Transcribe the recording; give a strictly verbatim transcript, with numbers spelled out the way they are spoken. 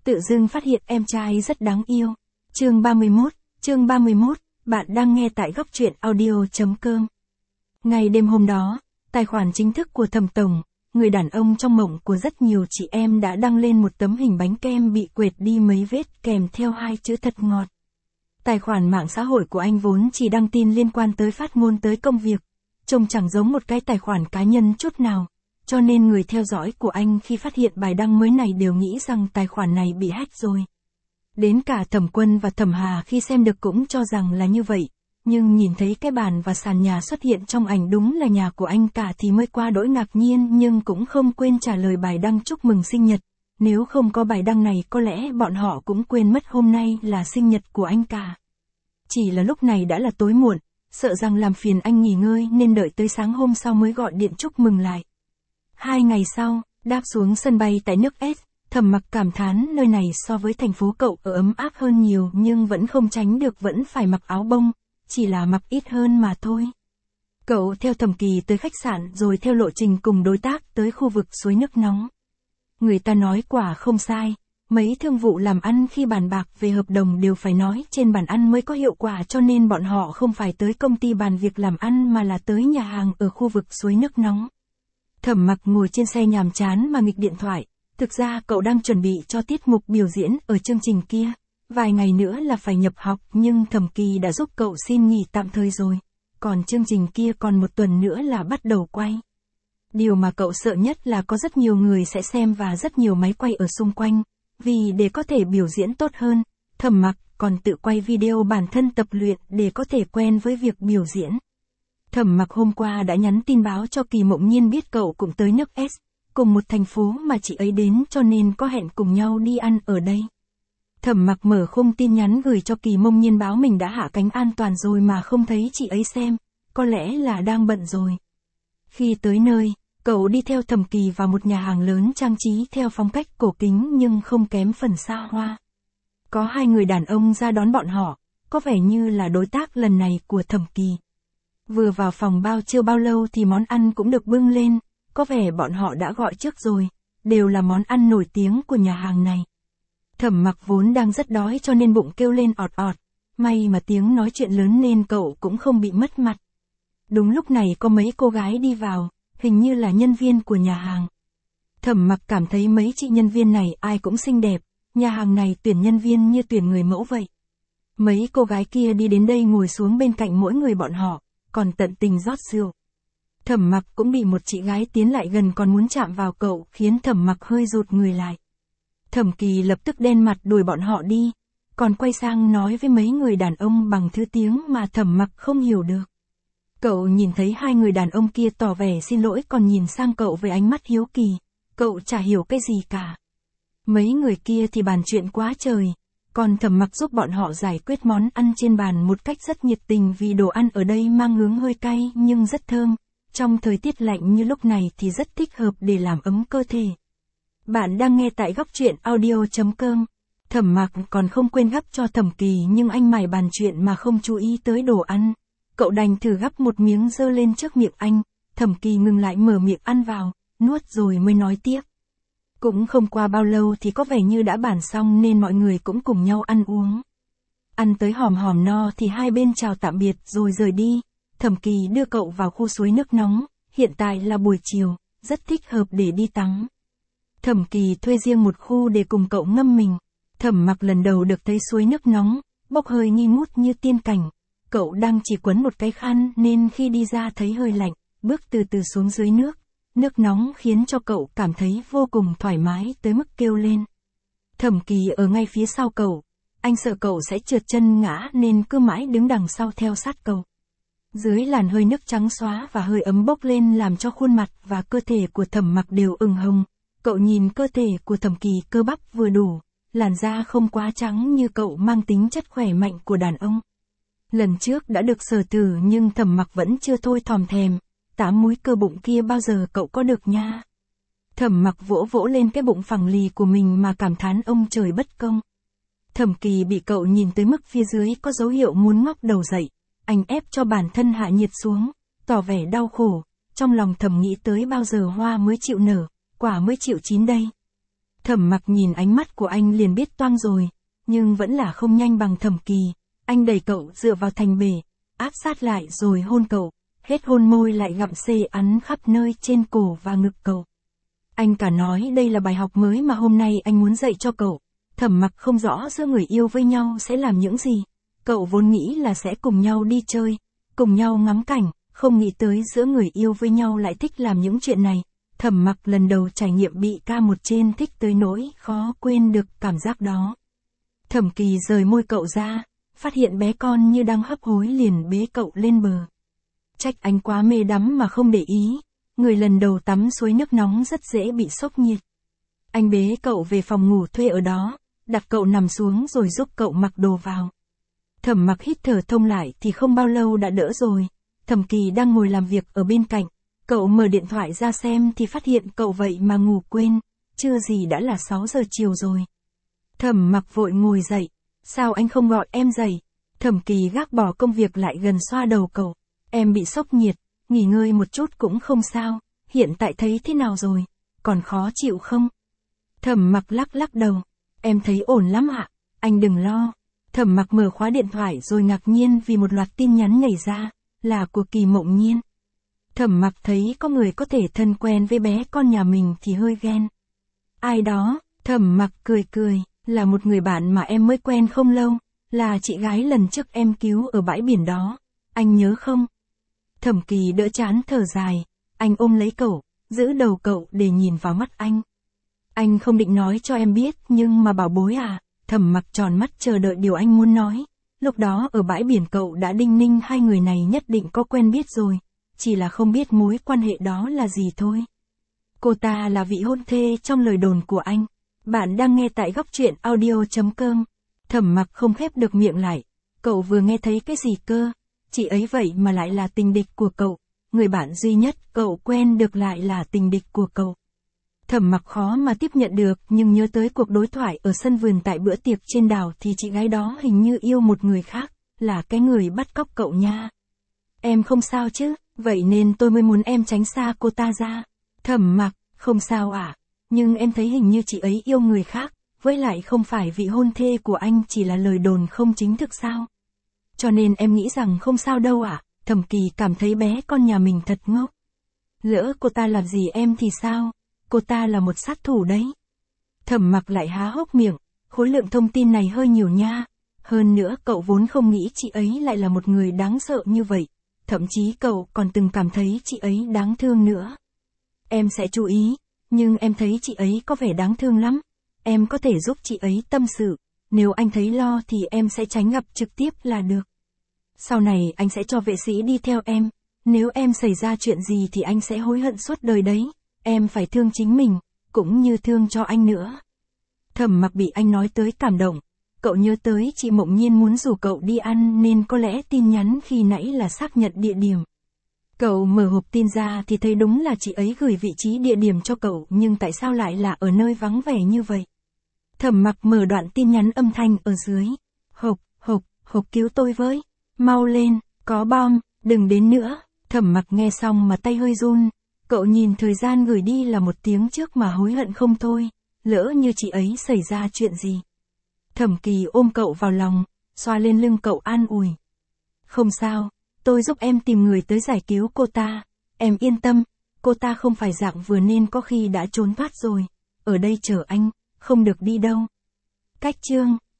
tự dưng phát hiện em trai rất đáng yêu. Chương ba mươi mốt, chương ba mươi mốt, bạn đang nghe tại góc truyện audio.com. Ngày đêm hôm đó, tài khoản chính thức của Thẩm Tổng, người đàn ông trong mộng của rất nhiều chị em đã đăng lên một tấm hình bánh kem bị quệt đi mấy vết kèm theo hai chữ thật ngọt. Tài khoản mạng xã hội của anh vốn chỉ đăng tin liên quan tới phát ngôn tới công việc, trông chẳng giống một cái tài khoản cá nhân chút nào, cho nên người theo dõi của anh khi phát hiện bài đăng mới này đều nghĩ rằng tài khoản này bị hack rồi. Đến cả Thẩm Quân và Thẩm Hà khi xem được cũng cho rằng là như vậy, nhưng nhìn thấy cái bàn và sàn nhà xuất hiện trong ảnh đúng là nhà của anh cả thì mới qua đỗi ngạc nhiên, nhưng cũng không quên trả lời bài đăng chúc mừng sinh nhật. Nếu không có bài đăng này có lẽ bọn họ cũng quên mất hôm nay là sinh nhật của anh cả. Chỉ là lúc này đã là tối muộn, sợ rằng làm phiền anh nghỉ ngơi nên đợi tới sáng hôm sau mới gọi điện chúc mừng lại. Hai ngày sau, đáp xuống sân bay tại nước S, Thẩm Mặc cảm thán nơi này so với thành phố cậu ở ấm áp hơn nhiều, nhưng vẫn không tránh được vẫn phải mặc áo bông, chỉ là mặc ít hơn mà thôi. Cậu theo Thẩm Kỳ tới khách sạn rồi theo lộ trình cùng đối tác tới khu vực suối nước nóng. Người ta nói quả không sai, mấy thương vụ làm ăn khi bàn bạc về hợp đồng đều phải nói trên bàn ăn mới có hiệu quả, cho nên bọn họ không phải tới công ty bàn việc làm ăn mà là tới nhà hàng ở khu vực suối nước nóng. Thẩm Mặc ngồi trên xe nhàm chán mà nghịch điện thoại, thực ra cậu đang chuẩn bị cho tiết mục biểu diễn ở chương trình kia. Vài ngày nữa là phải nhập học nhưng Thẩm Kỳ đã giúp cậu xin nghỉ tạm thời rồi, còn chương trình kia còn một tuần nữa là bắt đầu quay. Điều mà cậu sợ nhất là có rất nhiều người sẽ xem và rất nhiều máy quay ở xung quanh, vì để có thể biểu diễn tốt hơn, Thẩm Mặc còn tự quay video bản thân tập luyện để có thể quen với việc biểu diễn. Thẩm Mặc hôm qua đã nhắn tin báo cho Kỳ Mộng Nhiên biết cậu cũng tới nước S, cùng một thành phố mà chị ấy đến, cho nên có hẹn cùng nhau đi ăn ở đây. Thẩm Mặc mở khung tin nhắn gửi cho Kỳ Mộng Nhiên báo mình đã hạ cánh an toàn rồi mà không thấy chị ấy xem, có lẽ là đang bận rồi. Khi tới nơi, cậu đi theo Thẩm Kỳ vào một nhà hàng lớn trang trí theo phong cách cổ kính nhưng không kém phần xa hoa. Có hai người đàn ông ra đón bọn họ, có vẻ như là đối tác lần này của Thẩm Kỳ. Vừa vào phòng bao chưa bao lâu thì món ăn cũng được bưng lên, có vẻ bọn họ đã gọi trước rồi, đều là món ăn nổi tiếng của nhà hàng này. Thẩm Mặc vốn đang rất đói cho nên bụng kêu lên ọt ọt, may mà tiếng nói chuyện lớn nên cậu cũng không bị mất mặt. Đúng lúc này có mấy cô gái đi vào, hình như là nhân viên của nhà hàng. Thẩm Mặc cảm thấy mấy chị nhân viên này ai cũng xinh đẹp, nhà hàng này tuyển nhân viên như tuyển người mẫu vậy. Mấy cô gái kia đi đến đây ngồi xuống bên cạnh mỗi người bọn họ, còn tận tình rót rượu. Thẩm Mặc cũng bị một chị gái tiến lại gần còn muốn chạm vào cậu, khiến Thẩm Mặc hơi rụt người lại. Thẩm Kỳ lập tức đen mặt đuổi bọn họ đi, còn quay sang nói với mấy người đàn ông bằng thứ tiếng mà Thẩm Mặc không hiểu được. Cậu nhìn thấy hai người đàn ông kia tỏ vẻ xin lỗi còn nhìn sang cậu với ánh mắt hiếu kỳ, cậu chả hiểu cái gì cả. Mấy người kia thì bàn chuyện quá trời, còn Thẩm Mặc giúp bọn họ giải quyết món ăn trên bàn một cách rất nhiệt tình vì đồ ăn ở đây mang hướng hơi cay nhưng rất thơm, trong thời tiết lạnh như lúc này thì rất thích hợp để làm ấm cơ thể. Bạn đang nghe tại góc truyện audio.com. Thẩm Mặc còn không quên gắp cho Thẩm Kỳ nhưng anh mải bàn chuyện mà không chú ý tới đồ ăn. Cậu đành thử gắp một miếng giơ lên trước miệng anh, Thẩm Kỳ ngừng lại mở miệng ăn vào, nuốt rồi mới nói tiếp. Cũng không qua bao lâu thì có vẻ như đã bàn xong nên mọi người cũng cùng nhau ăn uống. Ăn tới hòm hòm no thì hai bên chào tạm biệt rồi rời đi. Thẩm Kỳ đưa cậu vào khu suối nước nóng, hiện tại là buổi chiều, rất thích hợp để đi tắm. Thẩm Kỳ thuê riêng một khu để cùng cậu ngâm mình. Thẩm Mặc lần đầu được thấy suối nước nóng, bốc hơi nghi ngút như tiên cảnh. Cậu đang chỉ quấn một cái khăn nên khi đi ra thấy hơi lạnh, bước từ từ xuống dưới nước. Nước nóng khiến cho cậu cảm thấy vô cùng thoải mái tới mức kêu lên. Thẩm Kỳ ở ngay phía sau cậu, anh sợ cậu sẽ trượt chân ngã nên cứ mãi đứng đằng sau theo sát cậu. Dưới làn hơi nước trắng xóa và hơi ấm bốc lên làm cho khuôn mặt và cơ thể của Thẩm Mặc đều ửng hồng. Cậu nhìn cơ thể của Thẩm Kỳ cơ bắp vừa đủ, làn da không quá trắng như cậu mang tính chất khỏe mạnh của đàn ông. Lần trước đã được sờ thử nhưng Thẩm Mặc vẫn chưa thôi thòm thèm, tám múi cơ bụng kia bao giờ cậu có được nha. Thẩm Mặc vỗ vỗ lên cái bụng phẳng lì của mình mà cảm thán ông trời bất công. Thẩm Kỳ bị cậu nhìn tới mức phía dưới có dấu hiệu muốn ngóc đầu dậy, anh ép cho bản thân hạ nhiệt xuống, tỏ vẻ đau khổ, trong lòng thầm nghĩ tới bao giờ hoa mới chịu nở, quả mới chịu chín đây. Thẩm Mặc nhìn ánh mắt của anh liền biết toang rồi, nhưng vẫn là không nhanh bằng Thẩm Kỳ. Anh đẩy cậu dựa vào thành bể, áp sát lại rồi hôn cậu, hết hôn môi lại gặm xê ắn khắp nơi trên cổ và ngực cậu. Anh cả nói đây là bài học mới mà hôm nay anh muốn dạy cho cậu. Thẩm Mặc không rõ giữa người yêu với nhau sẽ làm những gì. Cậu vốn nghĩ là sẽ cùng nhau đi chơi, cùng nhau ngắm cảnh, không nghĩ tới giữa người yêu với nhau lại thích làm những chuyện này. Thẩm Mặc lần đầu trải nghiệm bị ca một trên thích tới nỗi khó quên được cảm giác đó. Thẩm Kỳ rời môi cậu ra, phát hiện bé con như đang hấp hối liền bế cậu lên bờ. Trách anh quá mê đắm mà không để ý, người lần đầu tắm suối nước nóng rất dễ bị sốc nhiệt. Anh bế cậu về phòng ngủ thuê ở đó, đặt cậu nằm xuống rồi giúp cậu mặc đồ vào. Thẩm Mặc hít thở thông lại thì không bao lâu đã đỡ rồi. Thẩm Kỳ đang ngồi làm việc ở bên cạnh, cậu mở điện thoại ra xem thì phát hiện cậu vậy mà ngủ quên, chưa gì đã là sáu giờ chiều rồi. Thẩm Mặc vội ngồi dậy, sao anh không gọi em dậy? Thẩm Kỳ gác bỏ công việc lại gần xoa đầu cậu, em bị sốc nhiệt, nghỉ ngơi một chút cũng không sao, hiện tại thấy thế nào rồi, còn khó chịu không? Thẩm Mặc lắc lắc đầu, em thấy ổn lắm ạ, anh đừng lo. Thẩm Mặc mở khóa điện thoại rồi ngạc nhiên vì một loạt tin nhắn nhảy ra, là của Kỳ Mộng Nhiên. Thẩm Mặc thấy có người có thể thân quen với bé con nhà mình thì hơi ghen. Ai đó? Thẩm Mặc cười cười, là một người bạn mà em mới quen không lâu, là chị gái lần trước em cứu ở bãi biển đó, anh nhớ không? Thẩm Kỳ đỡ chán thở dài, anh ôm lấy cậu, giữ đầu cậu để nhìn vào mắt anh. Anh không định nói cho em biết nhưng mà bảo bối à, Thẩm Mặc tròn mắt chờ đợi điều anh muốn nói. Lúc đó ở bãi biển cậu đã đinh ninh hai người này nhất định có quen biết rồi, chỉ là không biết mối quan hệ đó là gì thôi. Cô ta là vị hôn thê trong lời đồn của anh. Bạn đang nghe tại góc truyện audio chấm com. Thẩm Mặc không khép được miệng lại. Cậu vừa nghe thấy cái gì cơ? Chị ấy vậy mà lại là tình địch của cậu. Người bạn duy nhất cậu quen được lại là tình địch của cậu. Thẩm Mặc khó mà tiếp nhận được nhưng nhớ tới cuộc đối thoại ở sân vườn tại bữa tiệc trên đảo thì chị gái đó hình như yêu một người khác, là cái người bắt cóc cậu nha. Em không sao chứ, vậy nên tôi mới muốn em tránh xa cô ta ra. Thẩm Mặc, không sao ạ, à? Nhưng em thấy hình như chị ấy yêu người khác, với lại không phải vị hôn thê của anh chỉ là lời đồn không chính thức sao. Cho nên em nghĩ rằng không sao đâu ạ. À? Thẩm Kỳ cảm thấy bé con nhà mình thật ngốc. Lỡ cô ta làm gì em thì sao? Cô ta là một sát thủ đấy. Thẩm Mặc lại há hốc miệng, khối lượng thông tin này hơi nhiều nha. Hơn nữa cậu vốn không nghĩ chị ấy lại là một người đáng sợ như vậy. Thậm chí cậu còn từng cảm thấy chị ấy đáng thương nữa. Em sẽ chú ý, nhưng em thấy chị ấy có vẻ đáng thương lắm. Em có thể giúp chị ấy tâm sự, nếu anh thấy lo thì em sẽ tránh gặp trực tiếp là được. Sau này anh sẽ cho vệ sĩ đi theo em, nếu em xảy ra chuyện gì thì anh sẽ hối hận suốt đời đấy. Em phải thương chính mình, cũng như thương cho anh nữa. Thẩm Mặc bị anh nói tới cảm động. Cậu nhớ tới chị Mộng Nhiên muốn rủ cậu đi ăn nên có lẽ tin nhắn khi nãy là xác nhận địa điểm. Cậu mở hộp tin ra thì thấy đúng là chị ấy gửi vị trí địa điểm cho cậu, nhưng tại sao lại là ở nơi vắng vẻ như vậy? Thẩm Mặc mở đoạn tin nhắn âm thanh ở dưới. Hộp, hộp, hộp cứu tôi với. Mau lên, có bom, đừng đến nữa. Thẩm Mặc nghe xong mà tay hơi run. Cậu nhìn thời gian gửi đi là một tiếng trước mà hối hận không thôi. Lỡ như chị ấy xảy ra chuyện gì. Thẩm Kỳ ôm cậu vào lòng, xoa lên lưng cậu an ủi. Không sao, tôi giúp em tìm người tới giải cứu cô ta. Em yên tâm, cô ta không phải dạng vừa nên có khi đã trốn thoát rồi. Ở đây chờ anh, không được đi đâu. Cách chương